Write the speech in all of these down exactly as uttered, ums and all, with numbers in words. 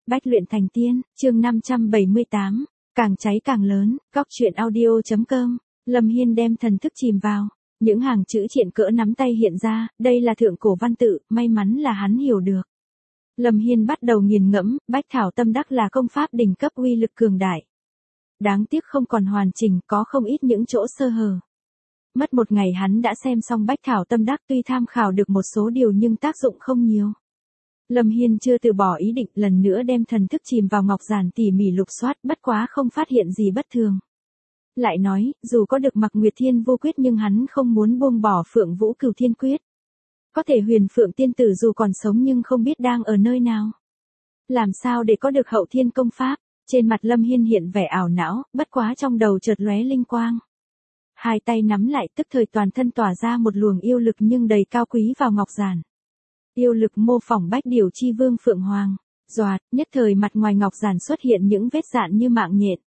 Bách luyện thành tiên, chương năm trăm bảy mươi tám, càng cháy càng lớn, góc truyện audio.com, Lâm Hiên đem thần thức chìm vào. Những hàng chữ triện cỡ nắm tay hiện ra, đây là thượng cổ văn tự, may mắn là hắn hiểu được. Lâm Hiên bắt đầu nghiền ngẫm, Bách Thảo Tâm Đắc là công pháp đỉnh cấp uy lực cường đại. Đáng tiếc không còn hoàn chỉnh, có không ít những chỗ sơ hở. Mất một ngày hắn đã xem xong Bách Thảo Tâm Đắc, tuy tham khảo được một số điều nhưng tác dụng không nhiều. Lâm Hiên chưa từ bỏ ý định, lần nữa đem thần thức chìm vào ngọc giản tỉ mỉ lục soát, bất quá không phát hiện gì bất thường. Lại nói, dù có được Mặc Nguyệt Thiên Vô Quyết nhưng hắn không muốn buông bỏ Phượng Vũ Cửu Thiên Quyết. Có thể Huyền Phượng tiên tử dù còn sống nhưng không biết đang ở nơi nào. Làm sao để có được Hậu Thiên công pháp? Trên mặt Lâm Hiên hiện vẻ ảo não, bất quá trong đầu chợt lóe linh quang. Hai tay nắm lại, tức thời toàn thân tỏa ra một luồng yêu lực nhưng đầy cao quý vào ngọc giản. Yêu lực mô phỏng Bách Điểu Chi Vương Phượng Hoàng. Doạt, nhất thời mặt ngoài ngọc giản xuất hiện những vết dạn như mạng nhện.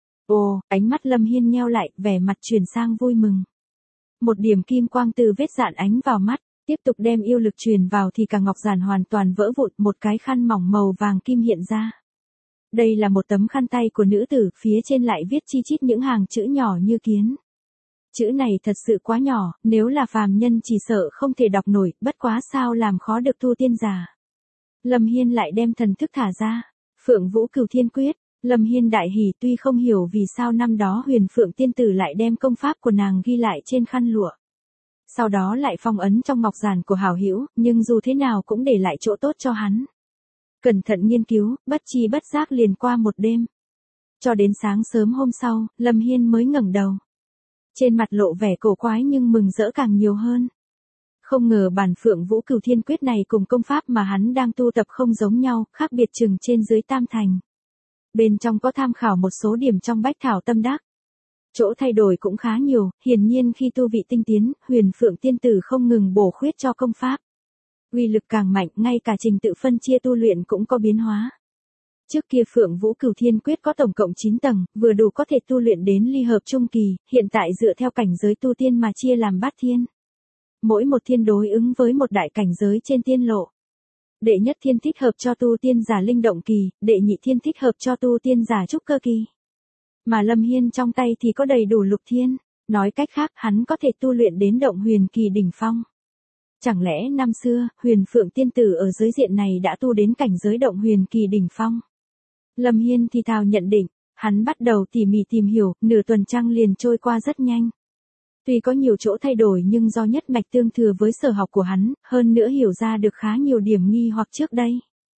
Ồ, ánh mắt Lâm Hiên nheo lại, vẻ mặt chuyển sang vui mừng. Một điểm kim quang từ vết dạn ánh vào mắt, tiếp tục đem yêu lực truyền vào thì cả ngọc giản hoàn toàn vỡ vụn, một cái khăn mỏng màu vàng kim hiện ra. Đây là một tấm khăn tay của nữ tử, phía trên lại viết chi chít những hàng chữ nhỏ như kiến. Chữ này thật sự quá nhỏ, nếu là phàm nhân chỉ sợ không thể đọc nổi, bất quá sao làm khó được tu tiên giả. Lâm Hiên lại đem thần thức thả ra. Phượng Vũ Cửu Thiên Quyết. Lâm Hiên đại hỉ, tuy không hiểu vì sao năm đó Huyền Phượng tiên tử lại đem công pháp của nàng ghi lại trên khăn lụa. Sau đó lại phong ấn trong ngọc giản của hảo hữu, nhưng dù thế nào cũng để lại chỗ tốt cho hắn. Cẩn thận nghiên cứu, bất chi bất giác liền qua một đêm. Cho đến sáng sớm hôm sau, Lâm Hiên mới ngẩng đầu. Trên mặt lộ vẻ cổ quái nhưng mừng rỡ càng nhiều hơn. Không ngờ bản Phượng Vũ Cửu Thiên Quyết này cùng công pháp mà hắn đang tu tập không giống nhau, khác biệt chừng trên dưới tam thành. Bên trong có tham khảo một số điểm trong Bách Thảo Tâm Đắc. Chỗ thay đổi cũng khá nhiều, hiển nhiên khi tu vị tinh tiến, Huyền Phượng tiên tử không ngừng bổ khuyết cho công pháp. Uy lực càng mạnh, ngay cả trình tự phân chia tu luyện cũng có biến hóa. Trước kia Phượng Vũ Cửu Thiên Quyết có tổng cộng chín tầng, vừa đủ có thể tu luyện đến ly hợp trung kỳ, hiện tại dựa theo cảnh giới tu tiên mà chia làm bát thiên. Mỗi một thiên đối ứng với một đại cảnh giới trên tiên lộ. Đệ nhất thiên thích hợp cho tu tiên giả linh động kỳ, đệ nhị thiên thích hợp cho tu tiên giả trúc cơ kỳ. Mà Lâm Hiên trong tay thì có đầy đủ lục thiên, nói cách khác hắn có thể tu luyện đến động huyền kỳ đỉnh phong. Chẳng lẽ năm xưa, Huyền Phượng tiên tử ở giới diện này đã tu đến cảnh giới động huyền kỳ đỉnh phong? Lâm Hiên thì thào nhận định, hắn bắt đầu tỉ mỉ tìm hiểu, nửa tuần trăng liền trôi qua rất nhanh. Tuy có nhiều chỗ thay đổi nhưng do nhất mạch tương thừa với sở học của hắn, hơn nữa hiểu ra được khá nhiều điểm nghi hoặc trước đây.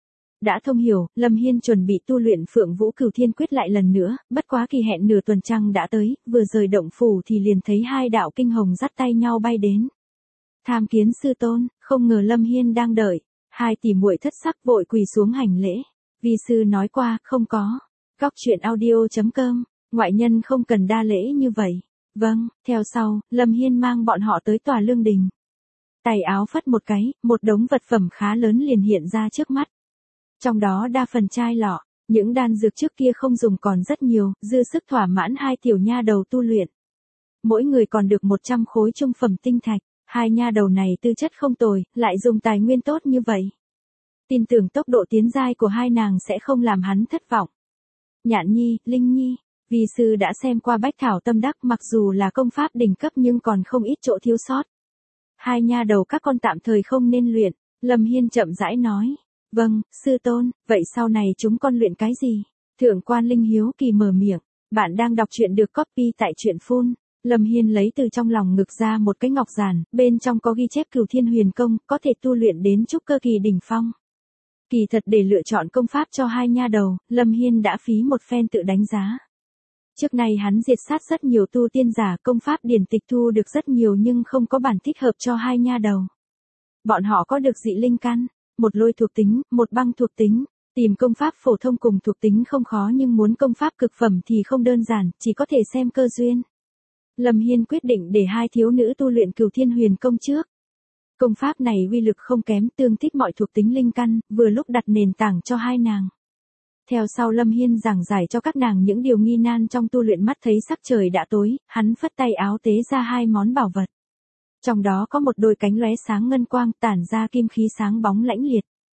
Đã thông hiểu, Lâm Hiên chuẩn bị tu luyện Phượng Vũ Cửu Thiên Quyết lại lần nữa, bất quá kỳ hẹn nửa tuần trăng đã tới, vừa rời động phủ thì liền thấy hai đạo kinh hồng dắt tay nhau bay đến. Tham kiến sư tôn, không ngờ Lâm Hiên đang đợi, hai tỷ muội thất sắc vội quỳ xuống hành lễ. Vi sư nói qua, không có. Góc truyện audio.com, ngoại nhân không cần đa lễ như vậy. Vâng, theo sau, Lâm Hiên mang bọn họ tới tòa lương đình. Tay áo phất một cái, một đống vật phẩm khá lớn liền hiện ra trước mắt. Trong đó đa phần chai lọ, những đan dược trước kia không dùng còn rất nhiều, dư sức thỏa mãn hai tiểu nha đầu tu luyện. Mỗi người còn được một trăm khối trung phẩm tinh thạch, hai nha đầu này tư chất không tồi, lại dùng tài nguyên tốt như vậy. Tin tưởng tốc độ tiến giai của hai nàng sẽ không làm hắn thất vọng. Nhạn Nhi, Linh Nhi, vi sư đã xem qua Bách Thảo Tâm Đắc, mặc dù là công pháp đỉnh cấp nhưng còn không ít chỗ thiếu sót. Hai nha đầu các con tạm thời không nên luyện, Lâm Hiên chậm rãi nói. Vâng, sư tôn, vậy sau này chúng con luyện cái gì? Thượng quan Linh hiếu kỳ mở miệng, bạn đang đọc truyện được copy tại truyện phun. Lâm Hiên lấy từ trong lòng ngực ra một cái ngọc giản, bên trong có ghi chép Cửu Thiên Huyền Công, có thể tu luyện đến trúc cơ kỳ đỉnh phong. Kỳ thật để lựa chọn công pháp cho hai nha đầu, Lâm Hiên đã phí một phen tự đánh giá. Trước này hắn diệt sát rất nhiều tu tiên giả, công pháp điển tịch thu được rất nhiều nhưng không có bản thích hợp cho hai nha đầu. Bọn họ có được dị linh căn, một lôi thuộc tính, một băng thuộc tính, tìm công pháp phổ thông cùng thuộc tính không khó nhưng muốn công pháp cực phẩm thì không đơn giản, chỉ có thể xem cơ duyên. Lâm Hiên quyết định để hai thiếu nữ tu luyện Cửu Thiên Huyền Công trước. Công pháp này uy lực không kém, tương thích mọi thuộc tính linh căn, vừa lúc đặt nền tảng cho hai nàng. Theo sau Lâm Hiên giảng giải cho các nàng những điều nghi nan trong tu luyện, mắt thấy sắc trời đã tối, hắn phất tay áo tế ra hai món bảo vật. Trong đó có một đôi cánh lóe sáng ngân quang tản ra kim khí sáng bóng lãnh liệt.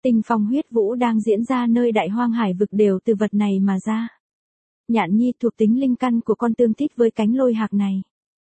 Tinh phong huyết vũ đang diễn ra nơi đại hoang hải vực đều từ vật này mà ra. Nhạn nhi thuộc tính linh căn của con tương thích với cánh lôi hạc này.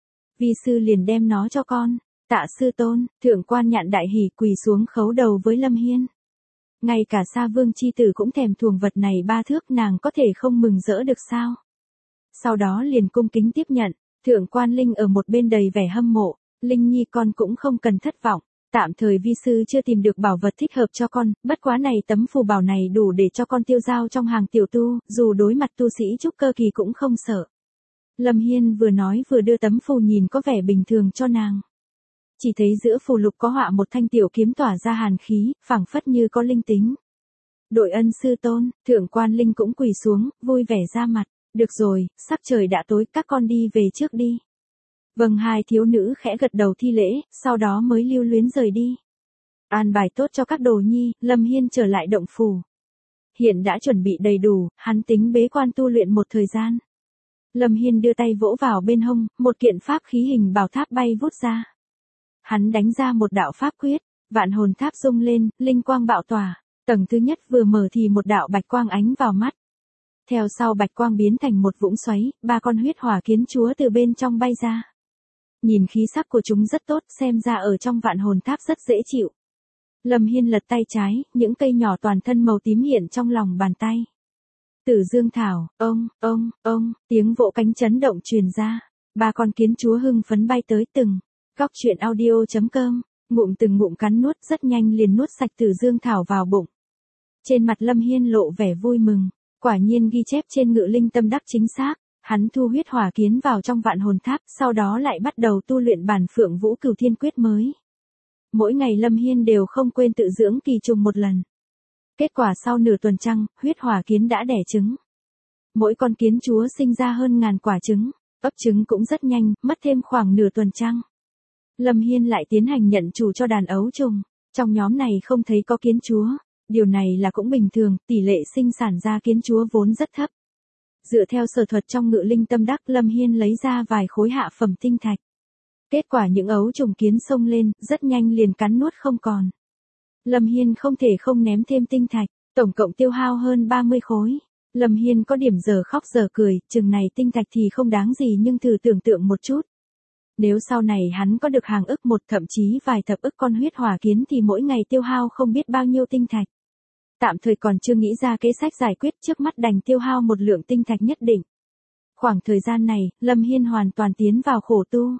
Vi sư liền đem nó cho con. Tạ sư tôn, thượng quan Nhạn đại hỉ quỳ xuống khấu đầu với Lâm Hiên. Ngay cả Sa Vương chi tử cũng thèm thuồng vật này ba thước, nàng có thể không mừng rỡ được sao? Sau đó liền cung kính tiếp nhận, thượng quan Linh ở một bên đầy vẻ hâm mộ, Linh nhi con cũng không cần thất vọng, tạm thời vi sư chưa tìm được bảo vật thích hợp cho con, bất quá này tấm phù bảo này đủ để cho con tiêu dao trong hàng tiểu tu, dù đối mặt tu sĩ trúc cơ kỳ cũng không sợ. Lâm Hiên vừa nói vừa đưa tấm phù nhìn có vẻ bình thường cho nàng. Chỉ thấy giữa phù lục có họa một thanh tiểu kiếm tỏa ra hàn khí, phảng phất như có linh tính. Đội ân sư tôn, thượng quan Linh cũng quỳ xuống, vui vẻ ra mặt. Được rồi, sắc trời đã tối, các con đi về trước đi. Vâng, hai thiếu nữ khẽ gật đầu thi lễ, sau đó mới lưu luyến rời đi. An bài tốt cho các đồ nhi, Lâm Hiên trở lại động phủ. Hiện đã chuẩn bị đầy đủ, hắn tính bế quan tu luyện một thời gian. Lâm Hiên đưa tay vỗ vào bên hông, một kiện pháp khí hình bảo tháp bay vút ra. Hắn đánh ra một đạo pháp quyết, vạn hồn tháp rung lên, linh quang bạo tỏa, tầng thứ nhất vừa mở thì một đạo bạch quang ánh vào mắt. Theo sau bạch quang biến thành một vũng xoáy, ba con huyết hỏa kiến chúa từ bên trong bay ra. Nhìn khí sắc của chúng rất tốt, xem ra ở trong vạn hồn tháp rất dễ chịu. Lâm Hiên lật tay trái, những cây nhỏ toàn thân màu tím hiện trong lòng bàn tay. Tử Dương Thảo, ông, ông, ông, tiếng vỗ cánh chấn động truyền ra. Ba con kiến chúa hưng phấn bay tới từng. Góc truyện audio chấm com, ngụm từng ngụm cắn nuốt, rất nhanh liền nuốt sạch Tử Dương Thảo vào bụng. Trên mặt Lâm Hiên lộ vẻ vui mừng, quả nhiên ghi chép trên Ngự Linh Tâm đắc chính xác, hắn thu huyết hỏa kiến vào trong vạn hồn tháp, sau đó lại bắt đầu tu luyện bản Phượng Vũ Cửu Thiên Quyết mới. Mỗi ngày Lâm Hiên đều không quên tự dưỡng kỳ trùng một lần. Kết quả sau nửa tuần trăng, huyết hỏa kiến đã đẻ trứng. Mỗi con kiến chúa sinh ra hơn ngàn quả trứng, ấp trứng cũng rất nhanh, mất thêm khoảng nửa tuần trăng. Lâm Hiên lại tiến hành nhận chủ cho đàn ấu trùng, trong nhóm này không thấy có kiến chúa, điều này là cũng bình thường, tỷ lệ sinh sản ra kiến chúa vốn rất thấp. Dựa theo sở thuật trong Ngự Linh Tâm đắc, Lâm Hiên lấy ra vài khối hạ phẩm tinh thạch. Kết quả những ấu trùng kiến xông lên, rất nhanh liền cắn nuốt không còn. Lâm Hiên không thể không ném thêm tinh thạch, tổng cộng tiêu hao hơn ba mươi khối. Lâm Hiên có điểm giờ khóc giờ cười, chừng này tinh thạch thì không đáng gì nhưng thử tưởng tượng một chút. Nếu sau này hắn có được hàng ức một thậm chí vài thập ức con huyết hỏa kiến thì mỗi ngày tiêu hao không biết bao nhiêu tinh thạch. Tạm thời còn chưa nghĩ ra kế sách giải quyết, trước mắt đành tiêu hao một lượng tinh thạch nhất định. Khoảng thời gian này, Lâm Hiên hoàn toàn tiến vào khổ tu.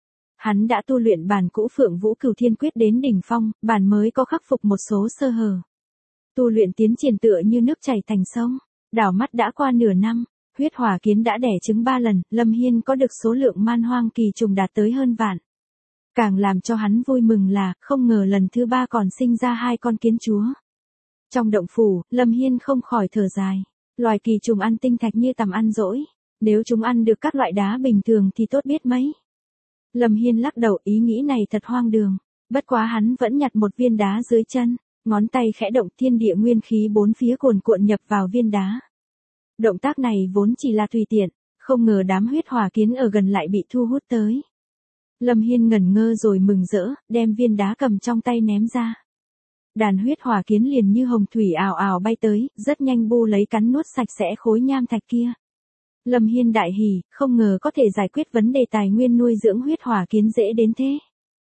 Hắn đã tu luyện bản cũ Phượng Vũ Cửu Thiên Quyết đến đỉnh phong, bản mới có khắc phục một số sơ hở. Tu luyện tiến triển tựa như nước chảy thành sông, đảo mắt đã qua nửa năm, huyết hỏa kiến đã đẻ trứng ba lần, Lâm Hiên có được số lượng man hoang kỳ trùng đạt tới hơn vạn. Càng làm cho hắn vui mừng là, không ngờ lần thứ ba còn sinh ra hai con kiến chúa. Trong động phủ, Lâm Hiên không khỏi thở dài, loài kỳ trùng ăn tinh thạch như tầm ăn dỗi, nếu chúng ăn được các loại đá bình thường thì tốt biết mấy. Lâm Hiên lắc đầu, ý nghĩ này thật hoang đường, bất quá hắn vẫn nhặt một viên đá dưới chân, ngón tay khẽ động, thiên địa nguyên khí bốn phía cuồn cuộn nhập vào viên đá. Động tác này vốn chỉ là tùy tiện, không ngờ đám huyết hỏa kiến ở gần lại bị thu hút tới. Lâm Hiên ngẩn ngơ rồi mừng rỡ, đem viên đá cầm trong tay ném ra. Đàn huyết hỏa kiến liền như hồng thủy ào ào bay tới, rất nhanh bu lấy cắn nuốt sạch sẽ khối nham thạch kia. Lâm Hiên đại hỉ, không ngờ có thể giải quyết vấn đề tài nguyên nuôi dưỡng huyết hỏa kiến dễ đến thế.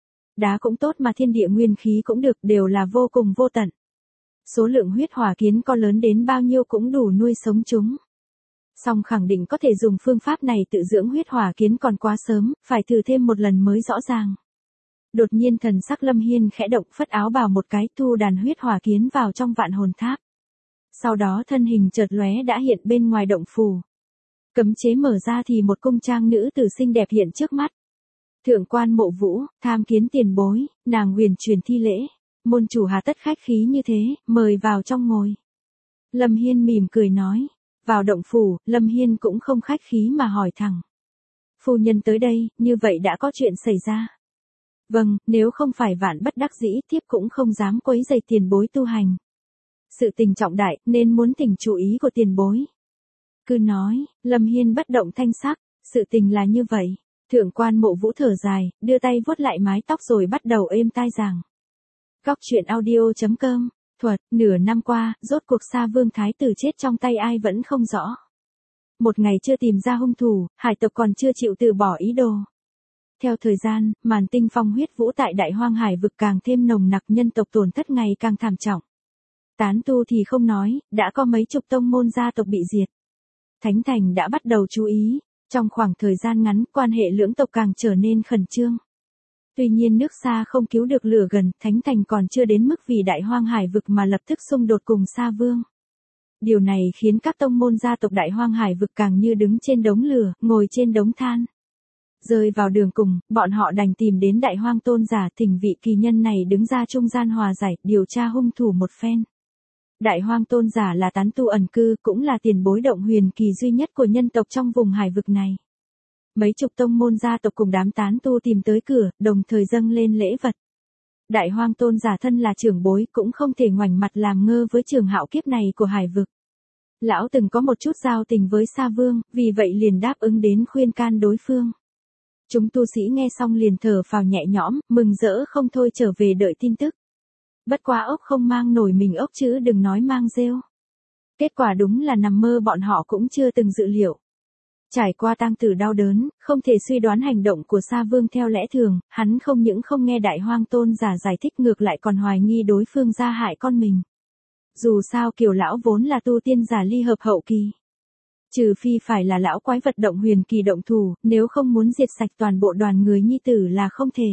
Đá cũng tốt mà thiên địa nguyên khí cũng được, đều là vô cùng vô tận. Số lượng huyết hỏa kiến có lớn đến bao nhiêu cũng đủ nuôi sống chúng. Song khẳng định có thể dùng phương pháp này tự dưỡng huyết hỏa kiến còn quá sớm, phải thử thêm một lần mới rõ ràng. Đột nhiên thần sắc Lâm Hiên khẽ động, phất áo bào một cái, thu đàn huyết hỏa kiến vào trong vạn hồn tháp. Sau đó thân hình chợt lóe đã hiện bên ngoài động phủ. Cấm chế mở ra thì một cung trang nữ tử xinh đẹp hiện trước mắt. Thượng quan Mộ Vũ, tham kiến tiền bối, nàng huyền truyền thi lễ. Môn chủ hà tất khách khí như thế, mời vào trong ngồi. Lâm Hiên mỉm cười nói. Vào động phủ, Lâm Hiên cũng không khách khí mà hỏi thẳng. Phu nhân tới đây, như vậy đã có chuyện xảy ra. Vâng, nếu không phải vạn bất đắc dĩ, thiếp cũng không dám quấy rầy tiền bối tu hành. Sự tình trọng đại, nên muốn thỉnh chú ý của tiền bối. Cứ nói, Lâm Hiên bất động thanh sắc, sự tình là như vậy. Thượng quan Mộ Vũ thở dài, đưa tay vuốt lại mái tóc rồi bắt đầu êm tai giảng. Góc truyện audio chấm com thuật, nửa năm qua, rốt cuộc Sa Vương Thái tử chết trong tay ai vẫn không rõ. Một ngày chưa tìm ra hung thủ, hải tộc còn chưa chịu từ bỏ ý đồ. Theo thời gian, màn tinh phong huyết vũ tại Đại Hoang Hải vực càng thêm nồng nặc, nhân tộc tổn thất ngày càng thảm trọng. Tán tu thì không nói, đã có mấy chục tông môn gia tộc bị diệt. Thánh Thành đã bắt đầu chú ý, trong khoảng thời gian ngắn, quan hệ lưỡng tộc càng trở nên khẩn trương. Tuy nhiên nước xa không cứu được lửa gần, Thánh Thành còn chưa đến mức vì Đại Hoang Hải vực mà lập tức xung đột cùng Sa Vương. Điều này khiến các tông môn gia tộc Đại Hoang Hải vực càng như đứng trên đống lửa, ngồi trên đống than. Rơi vào đường cùng, bọn họ đành tìm đến Đại Hoang Tôn giả, thỉnh vị kỳ nhân này đứng ra trung gian hòa giải, điều tra hung thủ một phen. Đại Hoang Tôn giả là tán tu ẩn cư, cũng là tiền bối động huyền kỳ duy nhất của nhân tộc trong vùng hải vực này. Mấy chục tông môn gia tộc cùng đám tán tu tìm tới cửa, đồng thời dâng lên lễ vật. Đại Hoang Tôn giả thân là trưởng bối, cũng không thể ngoảnh mặt làm ngơ với trường hạo kiếp này của hải vực. Lão từng có một chút giao tình với Sa Vương, vì vậy liền đáp ứng đến khuyên can đối phương. Chúng tu sĩ nghe xong liền thở phào nhẹ nhõm, mừng rỡ không thôi trở về đợi tin tức. Bất quá ốc không mang nổi mình ốc chứ đừng nói mang rêu. Kết quả đúng là nằm mơ bọn họ cũng chưa từng dự liệu. Trải qua tang tử đau đớn, không thể suy đoán hành động của Sa Vương theo lẽ thường, hắn không những không nghe Đại Hoang Tôn giả giải thích ngược lại còn hoài nghi đối phương ra hại con mình. Dù sao Kiều lão vốn là tu tiên giả ly hợp hậu kỳ. Trừ phi phải là lão quái vật động huyền kỳ động thủ, nếu không muốn diệt sạch toàn bộ đoàn người nhi tử là không thể.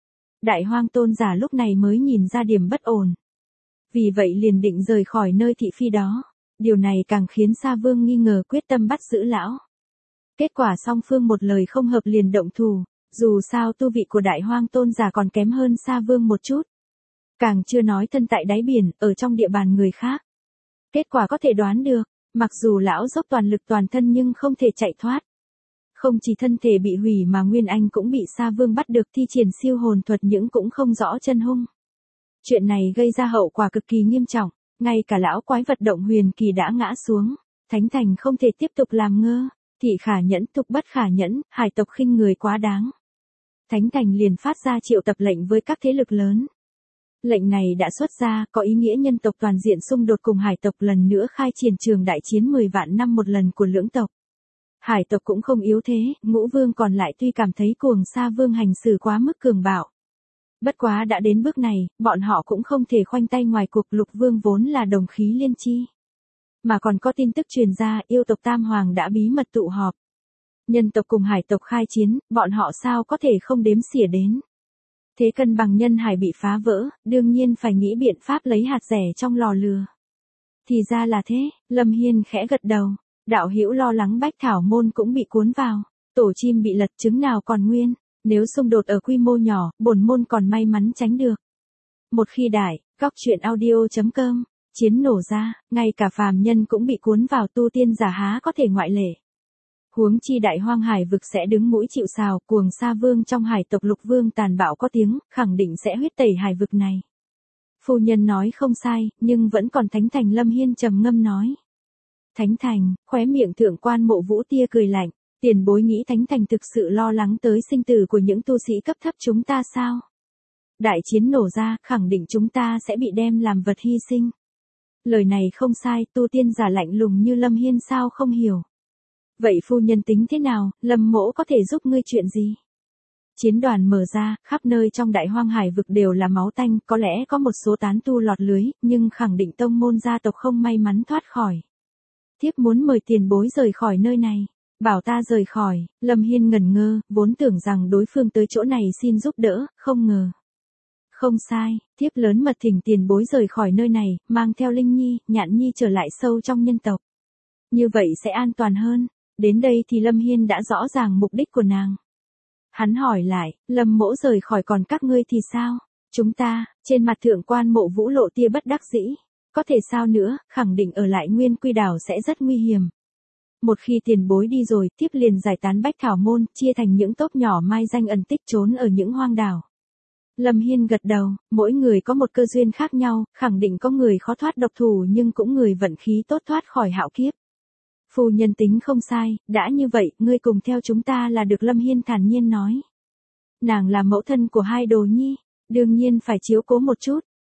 Đại Hoang Tôn giả lúc này mới nhìn ra điểm bất ổn. Vì vậy liền định rời khỏi nơi thị phi đó. Điều này càng khiến Sa Vương nghi ngờ, quyết tâm bắt giữ lão. Kết quả song phương một lời không hợp liền động thủ, dù sao tu vị của Đại Hoang Tôn giả còn kém hơn Sa Vương một chút. Càng chưa nói thân tại đáy biển, ở trong địa bàn người khác. Kết quả có thể đoán được, mặc dù lão dốc toàn lực toàn thân nhưng không thể chạy thoát. Không chỉ thân thể bị hủy mà Nguyên Anh cũng bị Sa Vương bắt được thi triển siêu hồn thuật nhưng cũng không rõ chân hung. Chuyện này gây ra hậu quả cực kỳ nghiêm trọng, ngay cả lão quái vật động huyền kỳ đã ngã xuống. Thánh Thành không thể tiếp tục làm ngơ, thị khả nhẫn tục bất khả nhẫn, hải tộc khinh người quá đáng. Thánh Thành liền phát ra triệu tập lệnh với các thế lực lớn. Lệnh này đã xuất ra, có ý nghĩa nhân tộc toàn diện xung đột cùng hải tộc lần nữa khai triển trường đại chiến mười vạn năm một lần của lưỡng tộc. Hải tộc cũng không yếu thế, Ngũ Vương còn lại tuy cảm thấy cuồng Sa Vương hành xử quá mức cường bạo. Bất quá đã đến bước này, bọn họ cũng không thể khoanh tay ngoài cuộc. Lục Vương vốn là đồng khí liên chi. Mà còn có tin tức truyền ra, yêu tộc Tam Hoàng đã bí mật tụ họp. Nhân tộc cùng hải tộc khai chiến, bọn họ sao có thể không đếm xỉa đến. Thế cân bằng nhân hải bị phá vỡ, đương nhiên phải nghĩ biện pháp lấy hạt rẻ trong lò lừa. Thì ra là thế, Lâm Hiên khẽ gật đầu. Đạo hữu lo lắng Bách Thảo môn cũng bị cuốn vào, tổ chim bị lật trứng nào còn nguyên, nếu xung đột ở quy mô nhỏ, bổn môn còn may mắn tránh được. Một khi đại, góc truyện audio chấm com, chiến nổ ra, ngay cả phàm nhân cũng bị cuốn vào, tu tiên giả há có thể ngoại lệ. Huống chi Đại Hoang Hải vực sẽ đứng mũi chịu sào, cuồng Sa Vương trong hải tộc Lục Vương tàn bạo có tiếng, khẳng định sẽ huyết tẩy hải vực này. Phu nhân nói không sai, nhưng vẫn còn Thánh Thành. Lâm Hiên trầm ngâm nói. Thánh Thành, khóe miệng thượng quan Mộ Vũ tia cười lạnh, tiền bối nghĩ Thánh Thành thực sự lo lắng tới sinh tử của những tu sĩ cấp thấp chúng ta sao? Đại chiến nổ ra, khẳng định chúng ta sẽ bị đem làm vật hy sinh. Lời này không sai, tu tiên giả lạnh lùng như Lâm Hiên sao không hiểu. Vậy phu nhân tính thế nào, Lâm mỗ có thể giúp ngươi chuyện gì? Chiến đoàn mở ra, khắp nơi trong Đại Hoang Hải vực đều là máu tanh, có lẽ có một số tán tu lọt lưới, nhưng khẳng định tông môn gia tộc không may mắn thoát khỏi. Thiếp muốn mời tiền bối rời khỏi nơi này. Bảo ta rời khỏi, Lâm Hiên ngẩn ngơ, vốn tưởng rằng đối phương tới chỗ này xin giúp đỡ, không ngờ. Không sai, thiếp lớn mật thỉnh tiền bối rời khỏi nơi này, mang theo Linh Nhi, Nhạn Nhi trở lại sâu trong nhân tộc. Như vậy sẽ an toàn hơn. Đến đây thì Lâm Hiên đã rõ ràng mục đích của nàng. Hắn hỏi lại, Lâm mỗ rời khỏi còn các ngươi thì sao? Chúng ta, trên mặt thượng quan Mộ Vũ lộ tia bất đắc dĩ. Có thể sao nữa, khẳng định ở lại Nguyên Quy đảo sẽ rất nguy hiểm. Một khi tiền bối đi rồi, tiếp liền giải tán Bách Thảo môn, chia thành những tốp nhỏ mai danh ẩn tích trốn ở những hoang đảo. Lâm Hiên gật đầu, mỗi người có một cơ duyên khác nhau, khẳng định có người khó thoát độc thủ nhưng cũng người vận khí tốt thoát khỏi hạo kiếp. Phu nhân tính không sai, đã như vậy, ngươi cùng theo chúng ta là được. Lâm Hiên thản nhiên nói. Nàng là mẫu thân của hai đồ nhi, đương nhiên phải chiếu cố một chút.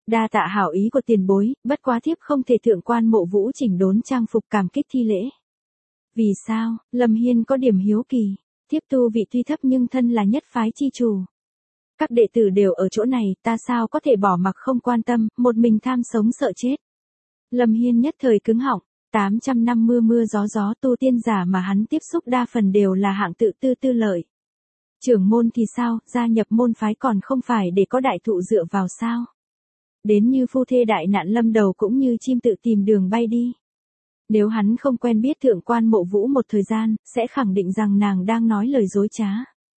Đa tạ hảo ý của tiền bối, bất quá thiếp không thể thượng quan Mộ Vũ chỉnh đốn trang phục cảm kích thi lễ. Vì sao? Lâm Hiên có điểm hiếu kỳ. Thiếp tu vị tuy thấp nhưng thân là nhất phái chi chủ. Các đệ tử đều ở chỗ này, ta sao có thể bỏ mặc không quan tâm, một mình tham sống sợ chết. Lâm Hiên nhất thời cứng họng, tám trăm năm mưa mưa gió gió tu tiên giả mà hắn tiếp xúc đa phần đều là hạng tự tư tư lợi. Trưởng môn thì sao, gia nhập môn phái còn không phải để có đại thụ dựa vào sao? Đến như phu thê đại nạn lâm đầu cũng như chim tự tìm đường bay đi. Nếu hắn không quen biết thượng quan Mộ Vũ một thời gian, sẽ khẳng định rằng nàng đang nói lời dối trá.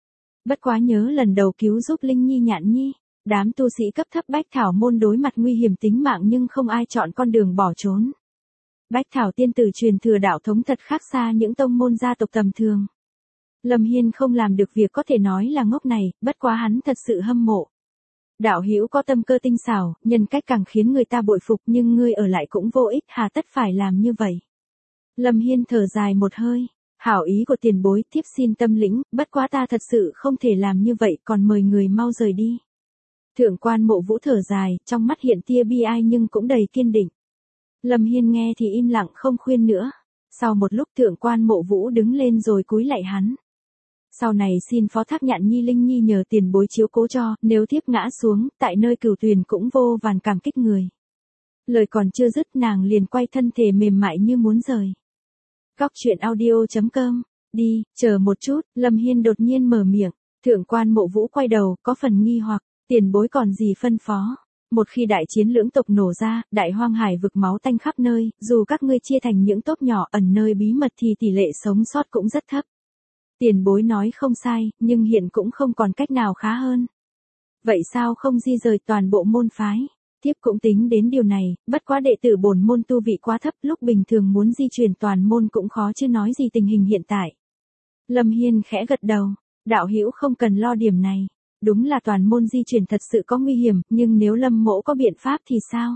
Bất quá nhớ lần đầu cứu giúp Linh Nhi Nhạn Nhi, đám tu sĩ cấp thấp Bách Thảo môn đối mặt nguy hiểm tính mạng nhưng không ai chọn con đường bỏ trốn. Bách Thảo tiên tử truyền thừa đạo thống thật khác xa những tông môn gia tộc tầm thường. Lâm Hiên không làm được việc có thể nói là ngốc này, bất quá hắn thật sự hâm mộ. Đạo hữu có tâm cơ tinh xảo, nhân cách càng khiến người ta bội phục nhưng ngươi ở lại cũng vô ích, hà tất phải làm như vậy. Lâm Hiên thở dài một hơi, hảo ý của tiền bối tiếp xin tâm lĩnh, bất quá ta thật sự không thể làm như vậy, còn mời người mau rời đi. Thượng quan Mộ Vũ thở dài, trong mắt hiện tia bi ai nhưng cũng đầy kiên định. Lâm Hiên nghe thì im lặng không khuyên nữa. Sau một lúc thượng quan Mộ Vũ đứng lên rồi cúi lạy hắn. Sau này xin phó thác Nhạn Nhi Linh Nhi nhờ tiền bối chiếu cố cho, nếu thiếp ngã xuống, tại nơi Cửu Tuyền cũng vô vàn cảm kích người. Lời còn chưa dứt nàng liền quay thân thể mềm mại như muốn rời. Góc truyện audio chấm com, đi, chờ một chút, Lâm Hiên đột nhiên mở miệng, thượng quan Mộ Vũ quay đầu, có phần nghi hoặc, tiền bối còn gì phân phó. Một khi đại chiến lưỡng tộc nổ ra, đại hoang hải vực máu tanh khắp nơi, dù các ngươi chia thành những tốp nhỏ ẩn nơi bí mật thì tỷ lệ sống sót cũng rất thấp. Tiền bối nói không sai, nhưng hiện cũng không còn cách nào khá hơn. Vậy sao không di rời toàn bộ môn phái? Thiếp cũng tính đến điều này, bất quá đệ tử bổn môn tu vị quá thấp, lúc bình thường muốn di chuyển toàn môn cũng khó chứ nói gì tình hình hiện tại. Lâm Hiên khẽ gật đầu, đạo hữu không cần lo điểm này. Đúng là toàn môn di chuyển thật sự có nguy hiểm, nhưng nếu Lâm mỗ có biện pháp thì sao?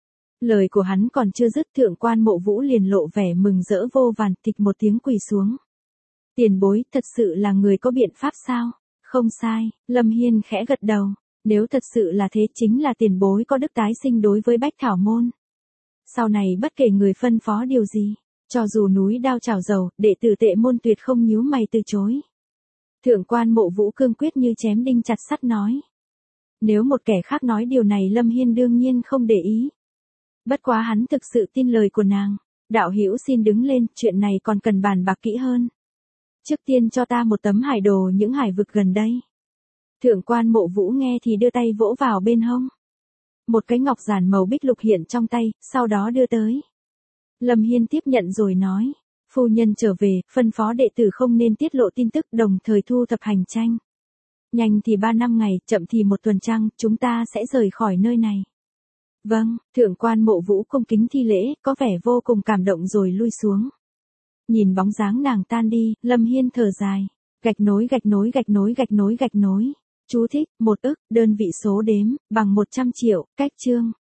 Lời của hắn còn chưa dứt thượng quan Mộ Vũ liền lộ vẻ mừng rỡ vô vàn, tịch một tiếng quỳ xuống. Tiền bối, thật sự là người có biện pháp sao? Không sai, Lâm Hiên khẽ gật đầu. Nếu thật sự là thế chính là tiền bối có đức tái sinh đối với Bách Thảo môn. Sau này bất kể người phân phó điều gì, cho dù núi đao chảo dầu, đệ tử tệ môn tuyệt không nhíu mày từ chối. Thượng quan Mộ Vũ cương quyết như chém đinh chặt sắt nói. Nếu một kẻ khác nói điều này Lâm Hiên đương nhiên không để ý. Bất quá hắn thực sự tin lời của nàng. Đạo hữu xin đứng lên, chuyện này còn cần bàn bạc kỹ hơn. Trước tiên cho ta một tấm hải đồ những hải vực gần đây. Thượng quan Mộ Vũ nghe thì đưa tay vỗ vào bên hông. Một cái ngọc giản màu bích lục hiện trong tay, sau đó đưa tới. Lâm Hiên tiếp nhận rồi nói. Phu nhân trở về, phân phó đệ tử không nên tiết lộ tin tức, đồng thời thu thập hành tranh. Nhanh thì ba năm ngày, chậm thì một tuần trăng, chúng ta sẽ rời khỏi nơi này. Vâng, thượng quan Mộ Vũ cung kính thi lễ, có vẻ vô cùng cảm động rồi lui xuống. Nhìn bóng dáng nàng tan đi, Lâm Hiên thở dài. Gạch nối gạch nối gạch nối gạch nối gạch nối. Chú thích, một ức, đơn vị số đếm, bằng một trăm triệu, cách chương.